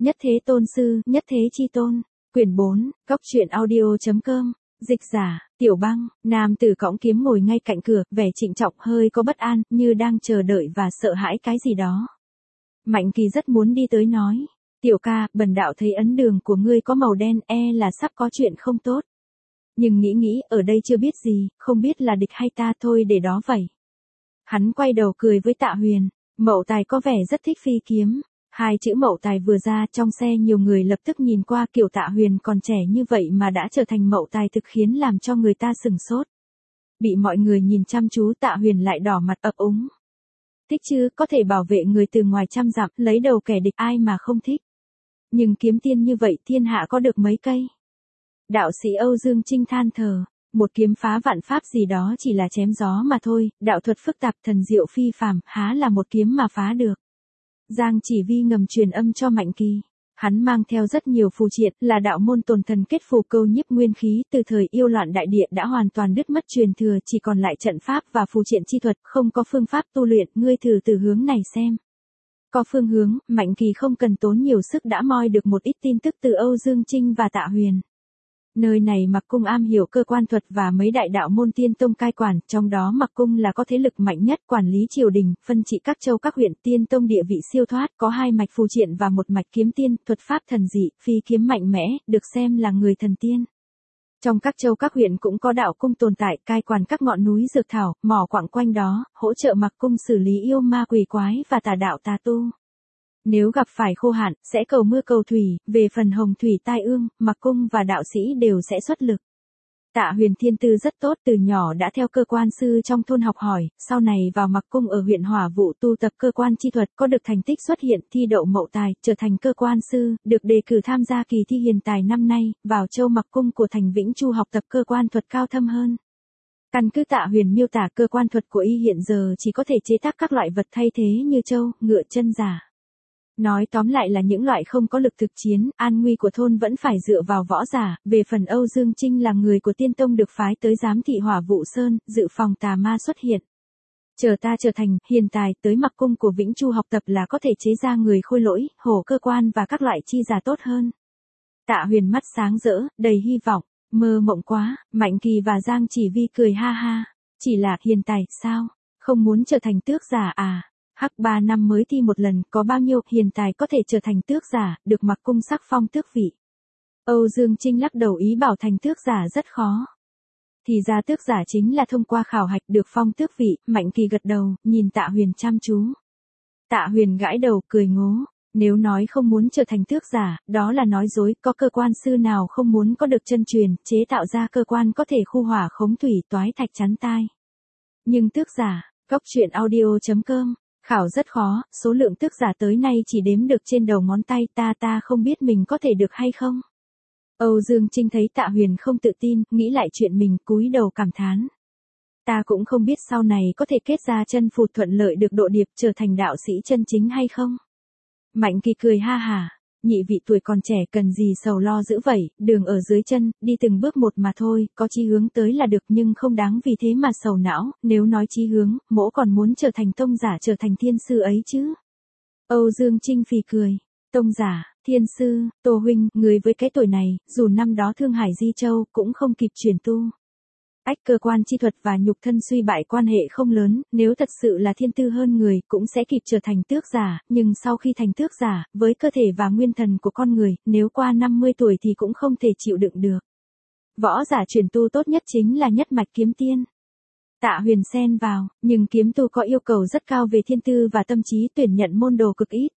Nhất thế tôn sư, nhất thế chi tôn. Quyển 4, Cóc truyện audio.com. Dịch giả, Tiểu Băng, nam tử cõng kiếm ngồi ngay cạnh cửa, vẻ trịnh trọng hơi có bất an, như đang chờ đợi và sợ hãi cái gì đó. Mạnh Kỳ rất muốn đi tới nói. Tiểu ca, bần đạo thấy ấn đường của ngươi có màu đen, là sắp có chuyện không tốt. Nhưng nghĩ, ở đây chưa biết gì, không biết là địch hay ta thôi để đó vậy. Hắn quay đầu cười với Tạ Huyền, Mậu Tài có vẻ rất thích phi kiếm. Hai chữ Mậu Tài vừa ra trong xe nhiều người lập tức nhìn qua, kiểu Tạ Huyền còn trẻ như vậy mà đã trở thành Mậu Tài thực khiến làm cho người ta sửng sốt. Bị mọi người nhìn chăm chú, Tạ Huyền lại đỏ mặt ấp úng. Thích chứ, có thể bảo vệ người từ ngoài trăm dặm, lấy đầu kẻ địch ai mà không thích. Nhưng kiếm tiên như vậy thiên hạ có được mấy cây. Đạo sĩ Âu Dương Trinh than thở, một kiếm phá vạn pháp gì đó chỉ là chém gió mà thôi, đạo thuật phức tạp thần diệu phi phàm, há là một kiếm mà phá được. Giang Chỉ Vi ngầm truyền âm cho Mạnh Kỳ. Hắn mang theo rất nhiều phù triện, là đạo môn tồn thần kết phù câu nhiếp nguyên khí, từ thời yêu loạn đại địa đã hoàn toàn đứt mất truyền thừa, chỉ còn lại trận pháp và phù triện chi thuật, không có phương pháp tu luyện, ngươi thử từ hướng này xem. Có phương hướng, Mạnh Kỳ không cần tốn nhiều sức đã moi được một ít tin tức từ Âu Dương Trinh và Tạ Huyền. Nơi này Mặc Cung am hiểu cơ quan thuật và mấy đại đạo môn tiên tông cai quản, trong đó Mặc Cung là có thế lực mạnh nhất, quản lý triều đình, phân trị các châu các huyện, tiên tông địa vị siêu thoát, có hai mạch phù triện và một mạch kiếm tiên, thuật pháp thần dị, phi kiếm mạnh mẽ, được xem là người thần tiên. Trong các châu các huyện cũng có đạo cung tồn tại, cai quản các ngọn núi dược thảo, mỏ quặng quanh đó, hỗ trợ Mặc Cung xử lý yêu ma quỷ quái và tà đạo tà tu. Nếu gặp phải khô hạn, sẽ cầu mưa cầu thủy, về phần hồng thủy tai ương, Mặc Cung và đạo sĩ đều sẽ xuất lực. Tạ Huyền thiên tư rất tốt, từ nhỏ đã theo cơ quan sư trong thôn học hỏi, sau này vào Mặc Cung ở huyện Hỏa Vụ tu tập cơ quan chi thuật, có được thành tích xuất hiện, thi đậu Mậu Tài, trở thành cơ quan sư, được đề cử tham gia kỳ thi hiền tài năm nay, vào châu Mặc Cung của thành Vĩnh Chu học tập cơ quan thuật cao thâm hơn. Căn cứ Tạ Huyền miêu tả, cơ quan thuật của y hiện giờ chỉ có thể chế tác các loại vật thay thế như trâu, ngựa, chân giả. Nói tóm lại là những loại không có lực thực chiến, an nguy của thôn vẫn phải dựa vào võ giả, về phần Âu Dương Trinh là người của tiên tông được phái tới giám thị Hỏa Vụ Sơn, dự phòng tà ma xuất hiện. Chờ ta trở thành hiền tài, tới Mặc Cung của Vĩnh Chu học tập là có thể chế ra người khôi lỗi, hổ cơ quan và các loại chi giả tốt hơn. Tạ Huyền mắt sáng rỡ, đầy hy vọng, mơ mộng quá. Mạnh Kỳ và Giang Chỉ Vi cười ha ha, chỉ là hiền tài, sao, không muốn trở thành tước giả à? Hắc 3 năm mới thi một lần, có bao nhiêu hiền tài có thể trở thành tước giả, được Mặc Cung sắc phong tước vị. Âu Dương Trinh lắc đầu ý bảo thành tước giả rất khó. Thì ra tước giả chính là thông qua khảo hạch được phong tước vị. Mạnh Kỳ gật đầu, nhìn Tạ Huyền chăm chú. Tạ Huyền gãi đầu cười ngố, nếu nói không muốn trở thành tước giả, đó là nói dối, có cơ quan sư nào không muốn có được chân truyền, chế tạo ra cơ quan có thể khu hỏa khống thủy toái thạch chắn tai. Nhưng tước giả, Cóc truyện audio.com. Khảo rất khó, số lượng tước giả tới nay chỉ đếm được trên đầu ngón tay, ta không biết mình có thể được hay không. Âu Dương Trinh thấy Tạ Huyền không tự tin, nghĩ lại chuyện mình, cúi đầu cảm thán. Ta cũng không biết sau này có thể kết ra chân phù thuận lợi được độ điệp, trở thành đạo sĩ chân chính hay không. Mạnh Kỳ cười ha hả, nhị vị tuổi còn trẻ cần gì sầu lo dữ vậy, đường ở dưới chân, đi từng bước một mà thôi, có chí hướng tới là được, nhưng không đáng vì thế mà sầu não. Nếu nói chí hướng, mỗ còn muốn trở thành tông giả, trở thành thiên sư ấy chứ. Âu Dương Trinh phì cười, tông giả, thiên sư, Tô huynh, người với cái tuổi này, dù năm đó Thương Hải Di Châu, cũng không kịp chuyển tu. Cơ quan chi thuật và nhục thân suy bại quan hệ không lớn, nếu thật sự là thiên tư hơn người, cũng sẽ kịp trở thành tước giả, nhưng sau khi thành tước giả, với cơ thể và nguyên thần của con người, nếu qua 50 tuổi thì cũng không thể chịu đựng được. Võ giả chuyển tu tốt nhất chính là nhất mạch kiếm tiên. Tạ Huyền xen vào, nhưng kiếm tu có yêu cầu rất cao về thiên tư và tâm trí, tuyển nhận môn đồ cực ít.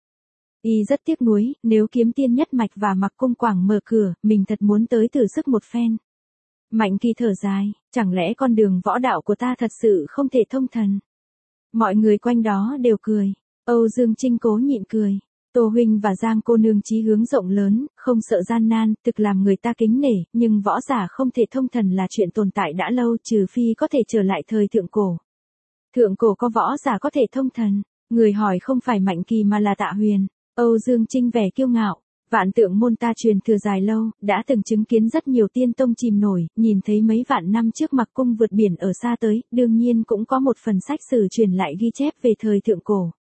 Y rất tiếc nuối, nếu kiếm tiên nhất mạch và Mặc Cung Quảng mở cửa, mình thật muốn tới thử sức một phen. Mạnh Kỳ thở dài, chẳng lẽ con đường võ đạo của ta thật sự không thể thông thần. Mọi người quanh đó đều cười. Âu Dương Trinh cố nhịn cười. Tô huynh và Giang cô nương chí hướng rộng lớn, không sợ gian nan, thực làm người ta kính nể, nhưng võ giả không thể thông thần là chuyện tồn tại đã lâu, trừ phi có thể trở lại thời thượng cổ. Thượng cổ có võ giả có thể thông thần. Người hỏi không phải Mạnh Kỳ mà là Tạ Huyền. Âu Dương Trinh vẻ kiêu ngạo. Vạn Tượng môn ta truyền thừa dài lâu, đã từng chứng kiến rất nhiều tiên tông chìm nổi, nhìn thấy mấy vạn năm trước Mặc Cung vượt biển ở xa tới, đương nhiên cũng có một phần sách sử truyền lại ghi chép về thời thượng cổ.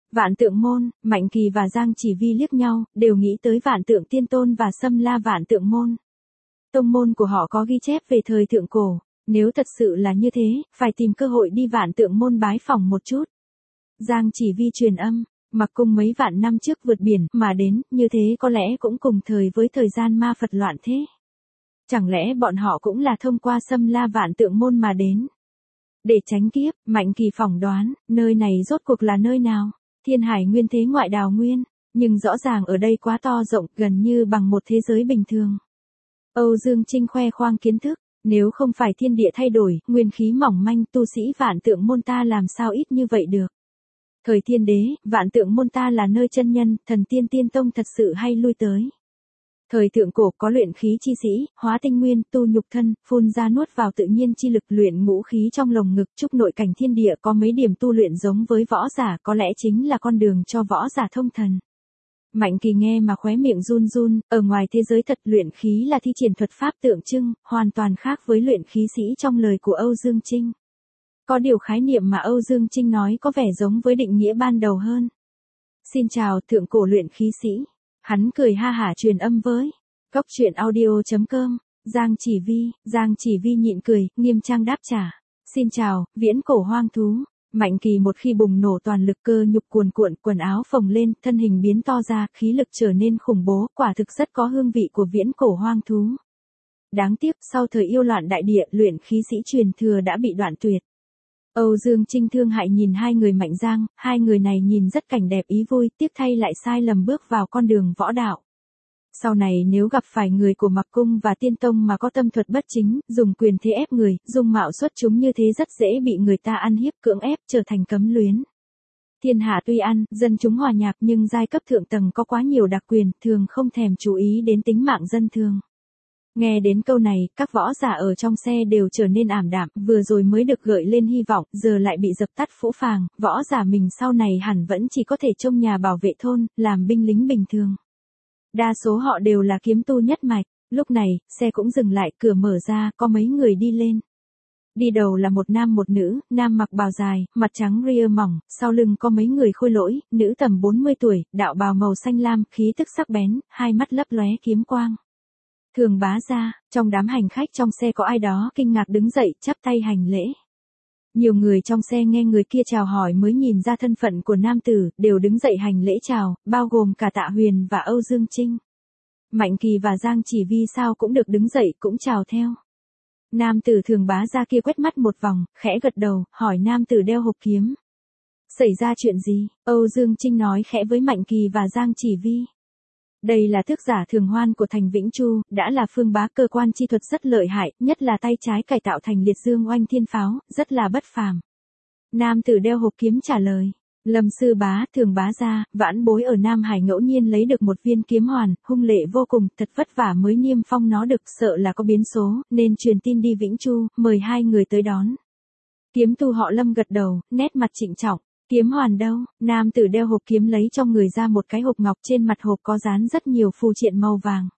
Vạn Tượng Môn, Mạnh Kỳ và Giang Chỉ Vi liếc nhau, đều nghĩ tới Vạn Tượng Tiên Tôn và Xâm La Vạn Tượng Môn. Tông môn của họ có ghi chép về thời thượng cổ, nếu thật sự là như thế, phải tìm cơ hội đi Vạn Tượng Môn bái phỏng một chút. Giang Chỉ Vi truyền âm, Mặc Cung mấy vạn năm trước vượt biển mà đến, như thế có lẽ cũng cùng thời với thời gian ma Phật loạn thế. Chẳng lẽ bọn họ cũng là thông qua Xâm La Vạn Tượng Môn mà đến? Để tránh kiếp, Mạnh Kỳ phỏng đoán, nơi này rốt cuộc là nơi nào? Thiên Hải Nguyên thế ngoại đào nguyên, nhưng rõ ràng ở đây quá to rộng, gần như bằng một thế giới bình thường. Âu Dương Trinh khoe khoang kiến thức, nếu không phải thiên địa thay đổi, nguyên khí mỏng manh, tu sĩ Vạn Tượng Môn ta làm sao ít như vậy được. Thời Thiên Đế, Vạn Tượng Môn ta là nơi chân nhân, thần tiên tiên tông thật sự hay lui tới. Thời thượng cổ có luyện khí chi sĩ, hóa tinh nguyên, tu nhục thân, phun ra nuốt vào tự nhiên chi lực, luyện ngũ khí trong lồng ngực, trúc nội cảnh thiên địa, có mấy điểm tu luyện giống với võ giả, có lẽ chính là con đường cho võ giả thông thần. Mạnh Kỳ nghe mà khóe miệng run run, ở ngoài thế giới thật luyện khí là thi triển thuật pháp tượng trưng, hoàn toàn khác với luyện khí sĩ trong lời của Âu Dương Trinh. Có điều khái niệm mà Âu Dương Trinh nói có vẻ giống với định nghĩa ban đầu hơn. Xin chào thượng cổ luyện khí sĩ. Hắn cười ha hả truyền âm với Cốc Truyện Audio.com, Giang Chỉ Vi nhịn cười, nghiêm trang đáp trả. Xin chào, viễn cổ hoang thú. Mạnh Kỳ một khi bùng nổ toàn lực, cơ nhục cuồn cuộn, quần áo phồng lên, thân hình biến to ra, khí lực trở nên khủng bố, quả thực rất có hương vị của viễn cổ hoang thú. Đáng tiếc, sau thời yêu loạn đại địa, luyện khí sĩ truyền thừa đã bị đoạn tuyệt. Âu Dương Trinh thương hại nhìn hai người Mạnh Giang, hai người này nhìn rất cảnh đẹp ý vui, tiếc thay lại sai lầm bước vào con đường võ đạo. Sau này nếu gặp phải người của Mặc Cung và Tiên Tông mà có tâm thuật bất chính, dùng quyền thế ép người, dung mạo xuất chúng như thế rất dễ bị người ta ăn hiếp, cưỡng ép, trở thành cấm luyến. Thiên hạ tuy ăn, dân chúng hòa nhạc nhưng giai cấp thượng tầng có quá nhiều đặc quyền, thường không thèm chú ý đến tính mạng dân thường. Nghe đến câu này, các võ giả ở trong xe đều trở nên ảm đạm, vừa rồi mới được gợi lên hy vọng, giờ lại bị dập tắt phũ phàng, võ giả mình sau này hẳn vẫn chỉ có thể trông nhà bảo vệ thôn, làm binh lính bình thường. Đa số họ đều là kiếm tu nhất mạch, lúc này, xe cũng dừng lại, cửa mở ra, có mấy người đi lên. Đi đầu là một nam một nữ, nam mặc bào dài, mặt trắng ria mỏng, sau lưng có mấy người khôi lỗi, nữ tầm 40 tuổi, đạo bào màu xanh lam, khí tức sắc bén, hai mắt lấp lóe kiếm quang. Thường Bá Gia, trong đám hành khách trong xe có ai đó kinh ngạc đứng dậy, chắp tay hành lễ. Nhiều người trong xe nghe người kia chào hỏi mới nhìn ra thân phận của nam tử, đều đứng dậy hành lễ chào, bao gồm cả Tạ Huyền và Âu Dương Trinh. Mạnh Kỳ và Giang Chỉ Vi sao cũng được đứng dậy, cũng chào theo. Nam tử Thường Bá Gia kia quét mắt một vòng, khẽ gật đầu, hỏi nam tử đeo hộp kiếm. Xảy ra chuyện gì? Âu Dương Trinh nói khẽ với Mạnh Kỳ và Giang Chỉ Vi. Đây là thức giả Thường Hoan của thành Vĩnh Chu, đã là phương bá cơ quan chi thuật rất lợi hại, nhất là tay trái cải tạo thành liệt dương oanh thiên pháo, rất là bất phàm. Nam tử đeo hộp kiếm trả lời. Lâm sư bá, Thường Bá Gia, vãn bối ở Nam Hải ngẫu nhiên lấy được một viên kiếm hoàn, hung lệ vô cùng, thật vất vả mới niêm phong nó được, sợ là có biến số, nên truyền tin đi Vĩnh Chu, mời hai người tới đón. Kiếm tu họ Lâm gật đầu, nét mặt trịnh trọng. Kiếm hoàn đâu? Nam tử đeo hộp kiếm lấy trong người ra một cái hộp ngọc, trên mặt hộp có dán rất nhiều phù triện màu vàng.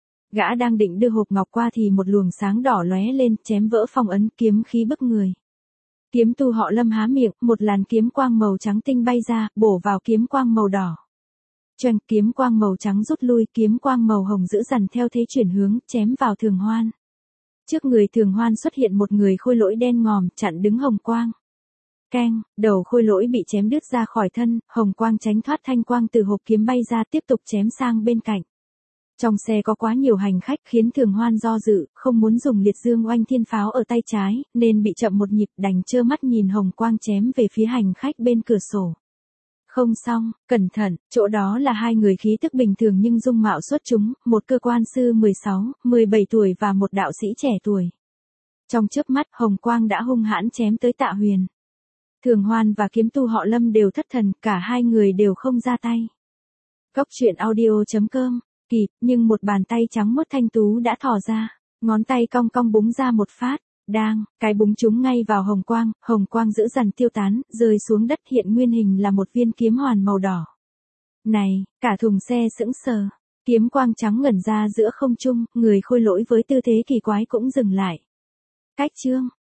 Gã đang định đưa hộp ngọc qua thì một luồng sáng đỏ lóe lên, chém vỡ phong ấn, kiếm khí bức người. Kiếm tu họ Lâm há miệng, một làn kiếm quang màu trắng tinh bay ra, bổ vào kiếm quang màu đỏ. Choàng, kiếm quang màu trắng rút lui, kiếm quang màu hồng dữ dằn theo thế chuyển hướng, chém vào Thường Hoan. Trước người Thường Hoan xuất hiện một người khôi lỗi đen ngòm, chặn đứng hồng quang. Keng, đầu khôi lỗi bị chém đứt ra khỏi thân, hồng quang tránh thoát thanh quang từ hộp kiếm bay ra, tiếp tục chém sang bên cạnh. Trong xe có quá nhiều hành khách khiến Thường Hoan do dự, không muốn dùng liệt dương oanh thiên pháo ở tay trái, nên bị chậm một nhịp, đành trơ mắt nhìn hồng quang chém về phía hành khách bên cửa sổ. Không xong, cẩn thận, chỗ đó là hai người khí tức bình thường nhưng dung mạo xuất chúng, một cơ quan sư 16, 17 tuổi và một đạo sĩ trẻ tuổi. Trong chớp mắt, hồng quang đã hung hãn chém tới Tạ Huyền. Thường Hoan và kiếm tu họ Lâm đều thất thần, cả hai người đều không ra tay. Cốc Truyện Audio.com, kịp, nhưng một bàn tay trắng muốt thanh tú đã thò ra, ngón tay cong cong búng ra một phát, đang, cái búng trúng ngay vào hồng quang dữ dằn tiêu tán, rơi xuống đất, hiện nguyên hình là một viên kiếm hoàn màu đỏ. Này, cả thùng xe sững sờ, kiếm quang trắng ngẩn ra giữa không trung, người khôi lỗi với tư thế kỳ quái cũng dừng lại. Cách chương